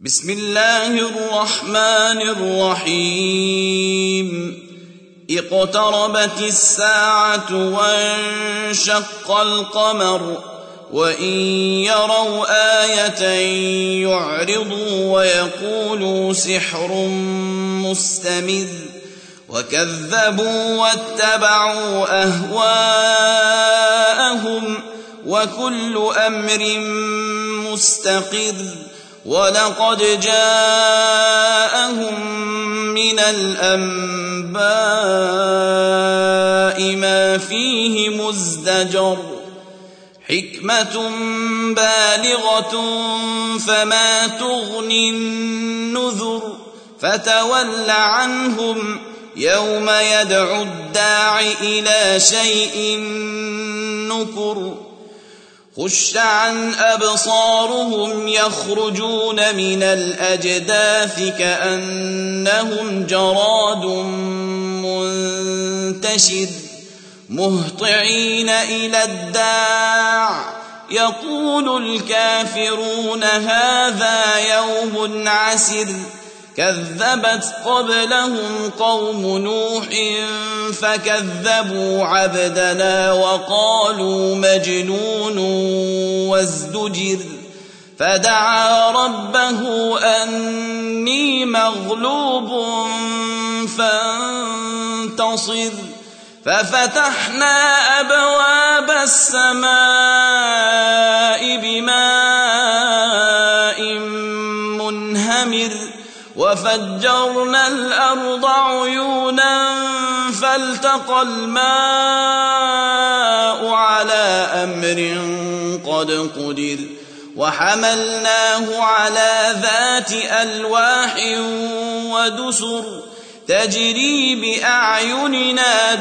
بسم الله الرحمن الرحيم اقتربت الساعة وانشق القمر وإن يروا آية يعرضوا ويقولوا سحر مستمر وكذبوا واتبعوا أهواءهم وكل أمر مستقر ولقد جاءهم من الأنباء ما فيه مزدجر حكمة بالغة فما تغني النذر فتول عنهم يوم يدعو الداع إلى شيء نكر خش عن أبصارهم يخرجون من الأجداث كأنهم جراد منتشر مهطعين إلى الداع يقول الكافرون هذا يوم عسر كذبت قبلهم قوم نوح فكذبوا عبدنا وقالوا مجنون وازدجر فدعا ربه أني مغلوب فانتصر ففتحنا أبواب السماء بماء منهمر وفجرنا الأرض عيونا فالتقى الماء على أمر قد قدر وحملناه على ذات ألواح ودسر تجري بأعيننا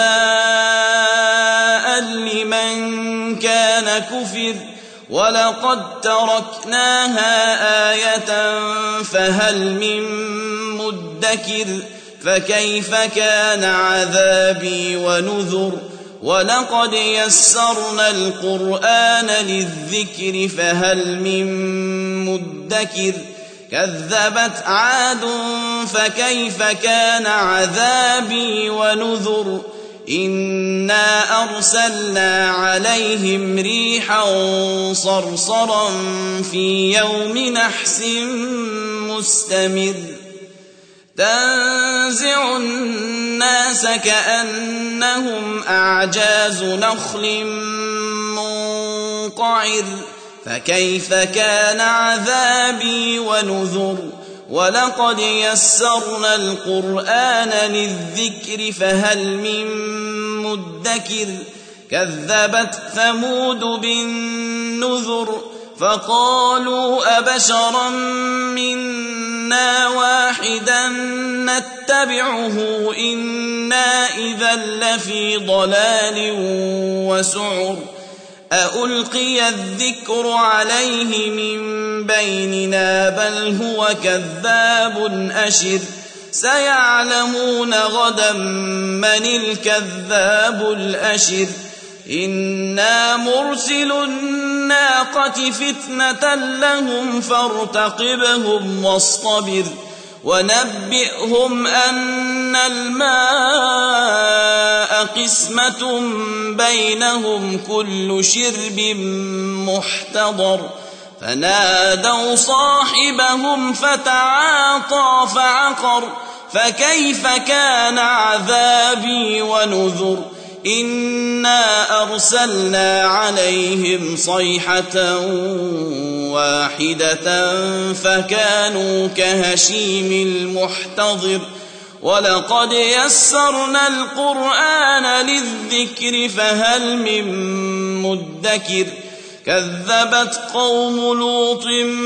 جزاء لمن كان كفر ولقد تركناها آية فهل من مدكر فكيف كان عذابي ونذر ولقد يسرنا القرآن للذكر فهل من مدكر كذبت عاد فكيف كان عذابي ونذر إنا أرسلنا عليهم ريحا صرصرا في يوم نحس مستمر تنزع الناس كأنهم أعجاز نخل منقعر فكيف كان عذابي ونذر ولقد يسرنا القرآن للذكر فهل من مدكر كذبت ثمود بالنذر فقالوا أبشرا منا واحدا نتبعه إنا إذا لفي ضلال وسعر أألقي الذكر عليه من بيننا بل هو كذاب أشر سيعلمون غدا من الكذاب الأشر إنا مرسل الناقة فتنة لهم فارتقبهم واصطبر ونبئهم أن الماء قسمة بينهم كل شرب محتضر فنادوا صاحبهم فتعاطى فعقر فكيف كان عذابي ونذر إنا أرسلنا عليهم صيحة واحدة فكانوا كهشيم المحتضر ولقد يسرنا القرآن للذكر فهل من مدكر كذبت قوم لوط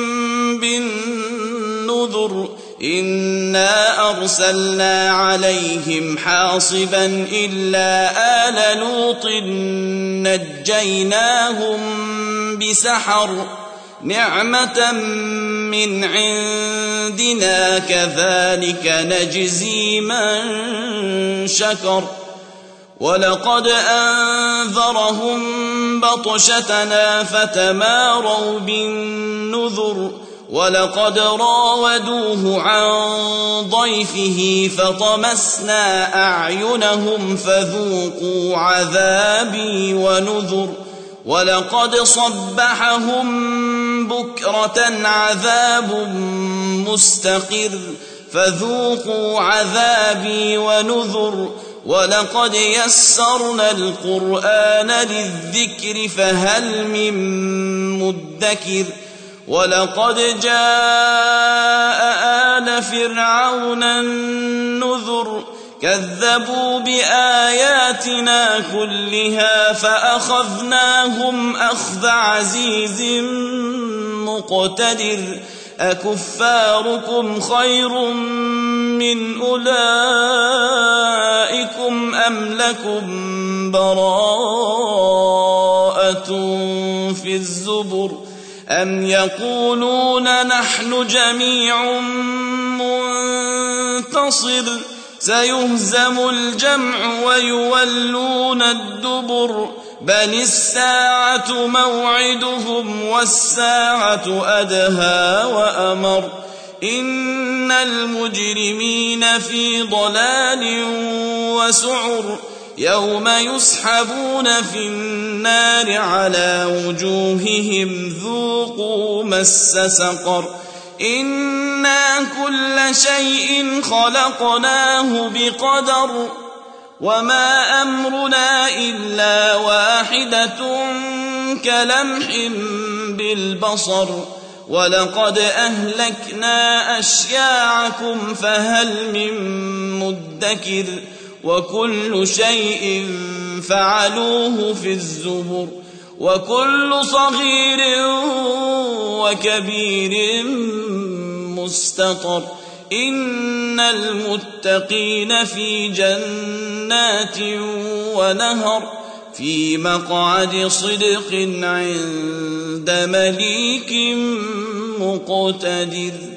بالنذر إنا أرسلنا عليهم حاصبا إلا آل لوط نجيناهم بسحر نعمة من عندنا كذلك نجزي من شكر ولقد أنذرهم بطشتنا فتماروا بالنذر ولقد راودوه عن ضيفه فطمسنا أعينهم فذوقوا عذابي ونذر ولقد صبحهم بكرة عذاب مستقر فذوقوا عذابي ونذر ولقد يسرنا القرآن للذكر فهل من مدكر ولقد جاء آل فرعون النذر كذبوا بآياتنا كلها فأخذناهم أخذ عزيز مقتدر أكفاركم خير من أولئكم أم لكم براءة في الزبر أم يقولون نحن جميع منتصر سيهزم الجمع ويولون الدبر بل الساعة موعدهم والساعة أدهى وأمر إن المجرمين في ضلال وسعر يوم يسحبون في النار على وجوههم ذوقوا مس سقر إنا كل شيء خلقناه بقدر وما أمرنا إلا واحدة كلمح بالبصر ولقد أهلكنا أشياعكم فهل من مدكر وكل شيء فعلوه في الزبر وكل صغير وكبير مستطر إن المتقين في جنات ونهر في مقعد صدق عند مليك مقتدر.